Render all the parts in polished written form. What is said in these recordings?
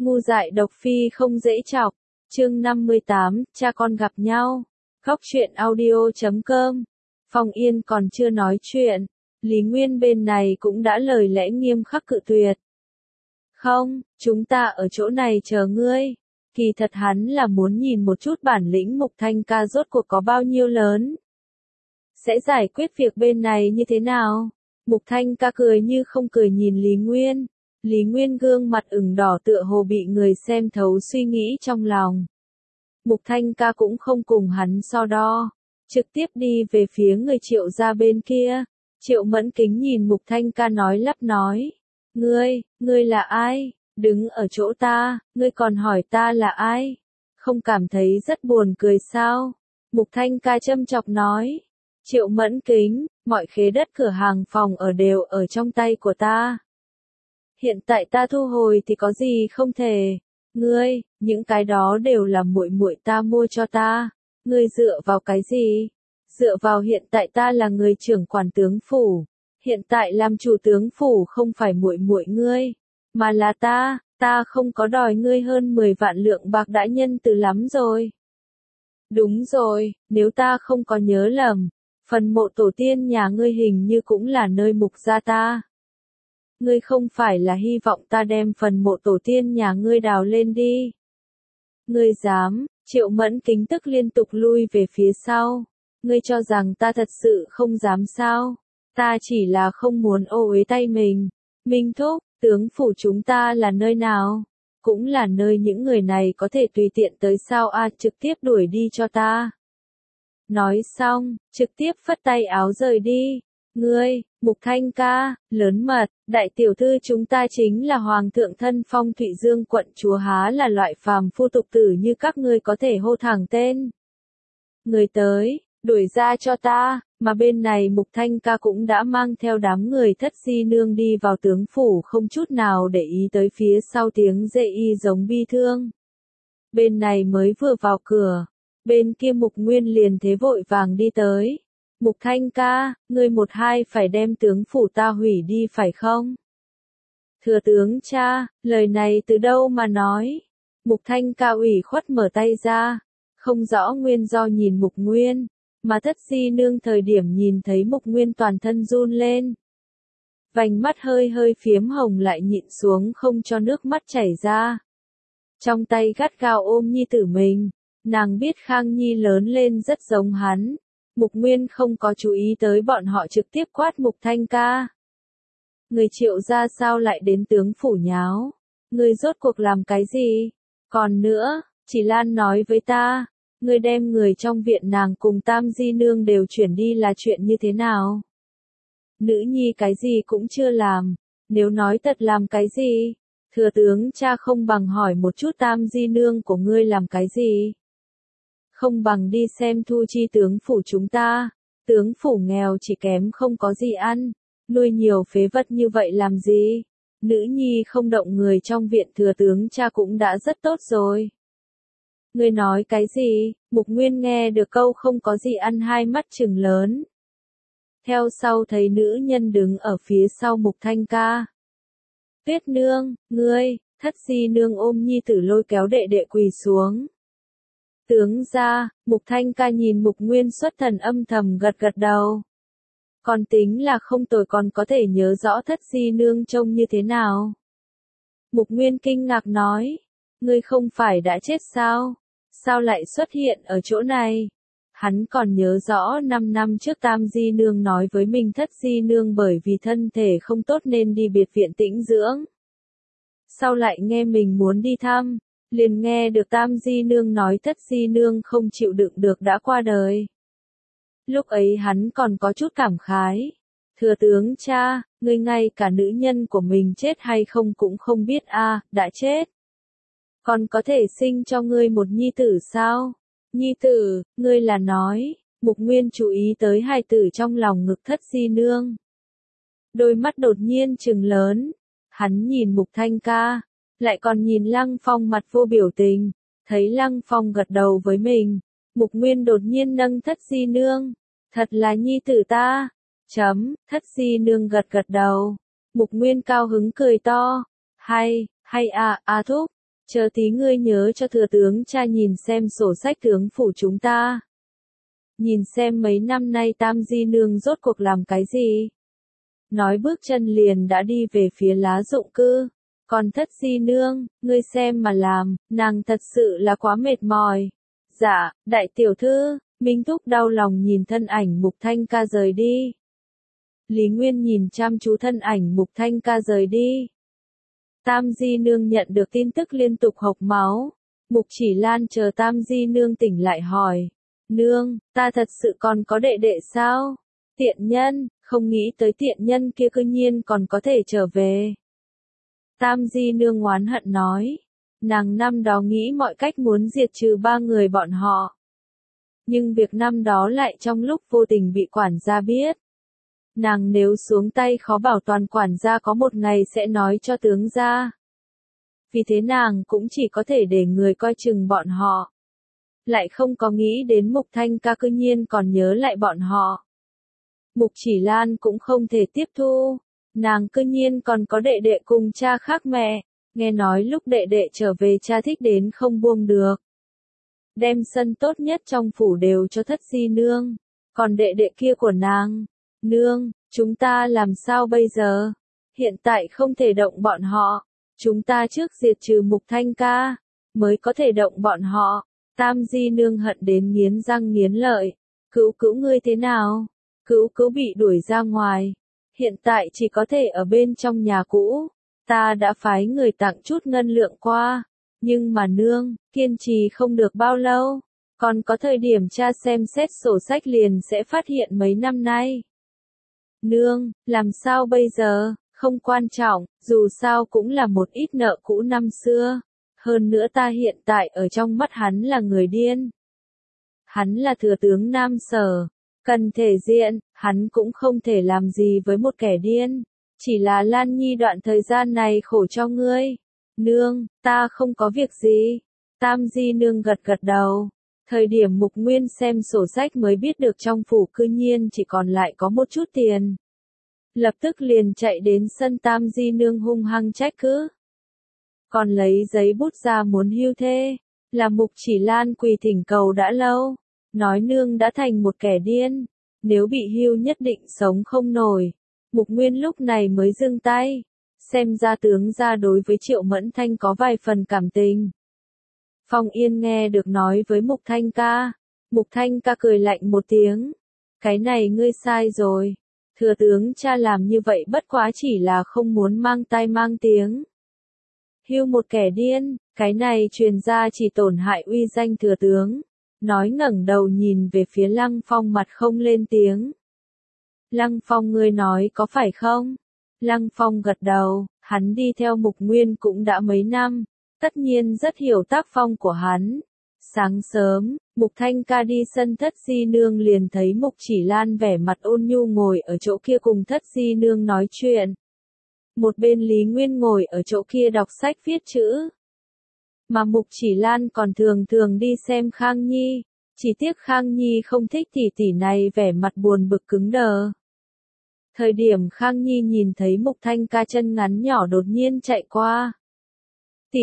Ngu dại độc phi không dễ chọc. Chương 58, cha con gặp nhau. Góc truyện audio.com. Phong Yên còn chưa nói chuyện, Lý Nguyên bên này cũng đã lời lẽ nghiêm khắc cự tuyệt. Không, chúng ta ở chỗ này chờ ngươi. Kỳ thật hắn là muốn nhìn một chút bản lĩnh Mục Thanh ca rốt cuộc có bao nhiêu lớn. Sẽ giải quyết việc bên này như thế nào? Mục Thanh ca cười như không cười nhìn Lý Nguyên. Lý Nguyên gương mặt ửng đỏ tựa hồ bị người xem thấu suy nghĩ trong lòng. Mục Thanh ca cũng không cùng hắn so đo, trực tiếp đi về phía người Triệu gia bên kia. Triệu Mẫn Kính nhìn Mục Thanh ca nói lắp nói. Ngươi là ai? Đứng ở chỗ ta, ngươi còn hỏi ta là ai? Không cảm thấy rất buồn cười sao? Mục Thanh ca châm chọc nói. Triệu Mẫn Kính, mọi khế đất cửa hàng phòng ở đều ở trong tay của ta. Hiện tại ta thu hồi thì có gì không thể. Ngươi, những cái đó đều là muội muội ta mua cho ta. Ngươi dựa vào cái gì? Dựa vào hiện tại ta là người trưởng quản tướng phủ. Hiện tại làm chủ tướng phủ không phải muội muội ngươi, mà là ta không có đòi ngươi hơn 10 vạn lượng bạc đã nhân từ lắm rồi. Đúng rồi, nếu ta không có nhớ lầm, phần mộ tổ tiên nhà ngươi hình như cũng là nơi Mục gia ta. Ngươi không phải là hy vọng ta đem phần mộ tổ tiên nhà ngươi đào lên đi. Ngươi dám? Triệu Mẫn Kính tức liên tục lui về phía sau. Ngươi cho rằng ta thật sự không dám sao? Ta chỉ là không muốn ô uế tay mình. Minh thúc, tướng phủ chúng ta là nơi nào? Cũng là nơi những người này có thể tùy tiện tới sao trực tiếp đuổi đi cho ta. Nói xong, trực tiếp phất tay áo rời đi. Ngươi, Mục Thanh ca, lớn mật, đại tiểu thư chúng ta chính là hoàng thượng thân phong Thụy Dương quận chúa há là loại phàm phu tục tử như các ngươi có thể hô thẳng tên. Người tới, đuổi ra cho ta, mà bên này Mục Thanh ca cũng đã mang theo đám người Thất Di Nương đi vào tướng phủ không chút nào để ý tới phía sau tiếng dê y giống bi thương. Bên này mới vừa vào cửa, bên kia Mục Nguyên liền thế vội vàng đi tới. Mục Thanh ca, ngươi một hai phải đem tướng phủ ta hủy đi phải không? Thừa tướng cha, lời này từ đâu mà nói? Mục Thanh ca ủy khuất mở tay ra, không rõ nguyên do nhìn Mục Nguyên, mà Thất Di Nương thời điểm nhìn thấy Mục Nguyên toàn thân run lên. Vành mắt hơi hơi phiếm hồng lại nhịn xuống không cho nước mắt chảy ra. Trong tay gắt gao ôm nhi tử mình, nàng biết Khang Nhi lớn lên rất giống hắn. Mục Nguyên không có chú ý tới bọn họ trực tiếp quát Mục Thanh ca. Người Triệu gia sao lại đến tướng phủ nháo? Người rốt cuộc làm cái gì? Còn nữa, chỉ Lan nói với ta, người đem người trong viện nàng cùng Tam Di Nương đều chuyển đi là chuyện như thế nào? Nữ nhi cái gì cũng chưa làm, nếu nói thật làm cái gì? Thừa tướng cha không bằng hỏi một chút Tam Di Nương của ngươi làm cái gì? Không bằng đi xem thu chi tướng phủ chúng ta. Tướng phủ nghèo chỉ kém không có gì ăn, nuôi nhiều phế vật như vậy làm gì? Nữ nhi không động người trong viện thừa tướng cha cũng đã rất tốt rồi. Ngươi nói cái gì? Mục Nguyên nghe được câu không có gì ăn hai mắt trừng lớn. Theo sau thấy nữ nhân đứng ở phía sau Mục Thanh ca. Tuyết nương, ngươi, Thất Di Nương ôm nhi tử lôi kéo đệ đệ quỳ xuống. Tướng ra, Mục Thanh ca nhìn Mục Nguyên xuất thần âm thầm gật gật đầu. Còn tính là không tồi còn có thể nhớ rõ Thất Di Nương trông như thế nào. Mục Nguyên kinh ngạc nói, ngươi không phải đã chết sao? Sao lại xuất hiện ở chỗ này? Hắn còn nhớ rõ 5 năm trước Tam Di Nương nói với mình Thất Di Nương bởi vì thân thể không tốt nên đi biệt viện tĩnh dưỡng. Sau lại nghe mình muốn đi thăm, liền nghe được Tam Di Nương nói Thất Di Nương không chịu đựng được đã qua đời. Lúc ấy hắn còn có chút cảm khái. Thừa tướng cha, ngươi ngay cả nữ nhân của mình chết hay không cũng không biết đã chết. Còn có thể sinh cho ngươi một nhi tử sao? Nhi tử, ngươi là nói, Mục Nguyên chú ý tới hài tử trong lòng ngực Thất Di Nương. Đôi mắt đột nhiên trừng lớn, hắn nhìn Mục Thanh ca, lại còn nhìn Lăng Phong mặt vô biểu tình, thấy Lăng Phong gật đầu với mình, Mục Nguyên đột nhiên nâng Thất Di Nương, thật là nhi tử ta, Thất Di Nương gật gật đầu, Mục Nguyên cao hứng cười to, hay thúc, Chờ tí ngươi nhớ cho thừa tướng cha nhìn xem sổ sách tướng phủ chúng ta. Nhìn xem mấy năm nay Tam Di Nương rốt cuộc làm cái gì. Nói bước chân liền đã đi về phía lá dụng cư. Còn Thất Di Nương, ngươi xem mà làm, nàng thật sự là quá mệt mỏi. Dạ, đại tiểu thư, Minh Thúc đau lòng nhìn thân ảnh Mục Thanh Ca rời đi. Lý Nguyên nhìn chăm chú thân ảnh Mục Thanh Ca rời đi. Tam Di Nương nhận được tin tức liên tục hộc máu. Mục Chỉ Lan chờ Tam Di Nương tỉnh lại hỏi. Nương, ta thật sự còn có đệ đệ sao? Tiện nhân, không nghĩ tới tiện nhân kia cư nhiên còn có thể trở về. Tam Di Nương oán hận nói. Nàng năm đó nghĩ mọi cách muốn diệt trừ ba người bọn họ. Nhưng việc năm đó lại trong lúc vô tình bị quản gia biết. Nàng nếu xuống tay khó bảo toàn quản gia có một ngày sẽ nói cho tướng gia. Vì thế nàng cũng chỉ có thể để người coi chừng bọn họ. Lại không có nghĩ đến Mục Thanh Ca cư nhiên còn nhớ lại bọn họ. Mục Chỉ Lan cũng không thể tiếp thu. Nàng cư nhiên còn có đệ đệ cùng cha khác mẹ. Nghe nói lúc đệ đệ trở về cha thích đến không buông được. Đem sân tốt nhất trong phủ đều cho Thất Di Nương. Còn đệ đệ kia của nàng. Nương, chúng ta làm sao bây giờ? Hiện tại không thể động bọn họ. Chúng ta trước diệt trừ Mục Thanh Ca. Mới có thể động bọn họ. Tam Di Nương hận đến nghiến răng nghiến lợi. Cữu cữu ngươi thế nào? Cữu cữu bị đuổi ra ngoài. Hiện tại chỉ có thể ở bên trong nhà cũ. Ta đã phái người tặng chút ngân lượng qua. Nhưng mà nương, kiên trì không được bao lâu. Còn có thời điểm cha xem xét sổ sách liền sẽ phát hiện mấy năm nay. Nương, làm sao bây giờ? Không quan trọng, dù sao cũng là một ít nợ cũ năm xưa. Hơn nữa ta hiện tại ở trong mắt hắn là người điên. Hắn là thừa tướng Nam Sở. Cần thể diện, hắn cũng không thể làm gì với một kẻ điên. Chỉ là Lan Nhi đoạn thời gian này khổ cho ngươi. Nương, ta không có việc gì. Tam Di Nương gật gật đầu. Thời điểm Mục Nguyên xem sổ sách mới biết được trong phủ cư nhiên chỉ còn lại có một chút tiền. Lập tức liền chạy đến sân Tam Di Nương hung hăng trách cứ. Còn lấy giấy bút ra muốn hưu thê. Là Mục Chỉ Lan quỳ thỉnh cầu đã lâu. Nói nương đã thành một kẻ điên. Nếu bị hưu nhất định sống không nổi. Mục Nguyên lúc này mới dừng tay. Xem ra tướng gia đối với Triệu Mẫn Thanh có vài phần cảm tình. Phong Yên nghe được nói với Mục Thanh Ca. Mục Thanh Ca cười lạnh một tiếng. Cái này ngươi sai rồi. Thừa tướng cha làm như vậy bất quá chỉ là không muốn mang tai mang tiếng. Hưu một kẻ điên, cái này truyền ra chỉ tổn hại uy danh thừa tướng. Nói ngẩng đầu nhìn về phía Lăng Phong mặt không lên tiếng. Lăng Phong ngươi nói có phải không? Lăng Phong gật đầu, hắn đi theo Mục Nguyên cũng đã mấy năm, tất nhiên rất hiểu tác phong của hắn. Sáng sớm, Mục Thanh Ca đi sân Thất Di Nương liền thấy Mục Chỉ Lan vẻ mặt ôn nhu ngồi ở chỗ kia cùng Thất Di Nương nói chuyện. Một bên Lý Nguyên ngồi ở chỗ kia đọc sách viết chữ. Mà Mục Chỉ Lan còn thường thường đi xem Khang Nhi, chỉ tiếc Khang Nhi không thích tỷ tỷ này vẻ mặt buồn bực cứng đờ. Thời điểm Khang Nhi nhìn thấy Mục Thanh Ca chân ngắn nhỏ đột nhiên chạy qua. Tỷ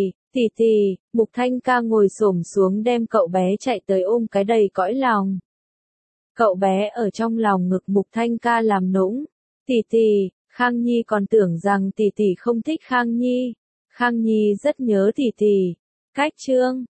tỷ, Mục Thanh Ca ngồi xổm xuống đem cậu bé chạy tới ôm cái đầy cõi lòng. Cậu bé ở trong lòng ngực Mục Thanh Ca làm nũng. Tỷ, Khang Nhi còn tưởng rằng tỷ tỷ không thích Khang Nhi. Khang Nhi rất nhớ tỷ tỷ. Cách chương